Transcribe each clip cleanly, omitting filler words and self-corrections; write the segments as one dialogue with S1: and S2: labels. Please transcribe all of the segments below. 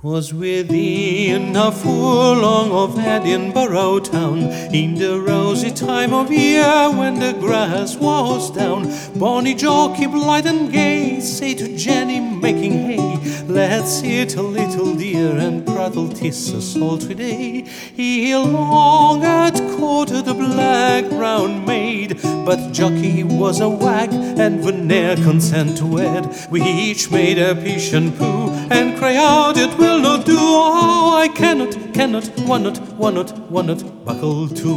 S1: 'Twas within a furlong of Edinburgh town, in the rosy time of year when the grass was down. Bonny Jockey, blithe and gay, say to Jenny making hay, "Let's eat a little deer and prattle, 'tis a sultry day." He long had courted a black-brown maid, but Jockey was a wag and would ne'er consent to wed. We each made a pish and poo and cry out, "It will not do! Oh, I cannot, will not buckle to."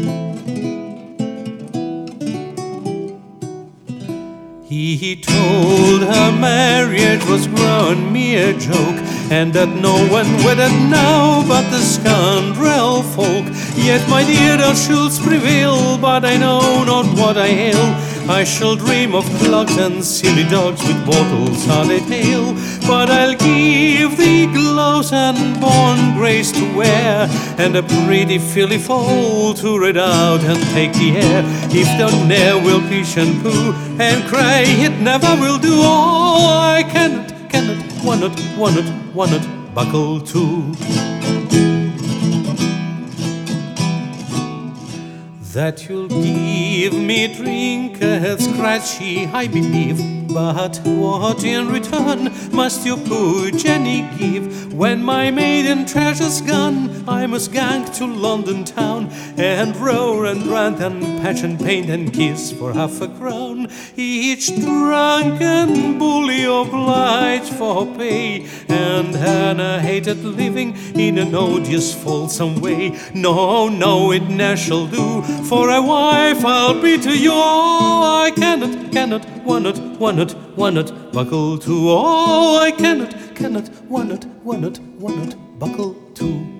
S1: He told her marriage was grown mere joke, and that no one wedded now but the scoundrel folk. Yet, my dear, thou shouldst prevail, but I know not what I hail. I shall dream of clogs and silly dogs with bottles on a tail. But I'll give thee gloves and born grace to wear, and a pretty filly foal to ride out and take the air. If thou ne'er will pish and poo and cry, "It never will do!" Oh, I cannot, will not buckle to. That you'll give me drink at scratchy, I believe, but what in return must your poor Jenny give? When my maiden treasure's gone, I must gang to London town, and roar and rant and patch and paint and kiss for half a crown. Each drunken bully obliged for pay, and Hannah hated living in an odious fulsome way. No, it ne'er shall do, for a wife I'll be to you. Oh, I cannot, will not buckle to. Oh, I cannot, will not buckle to.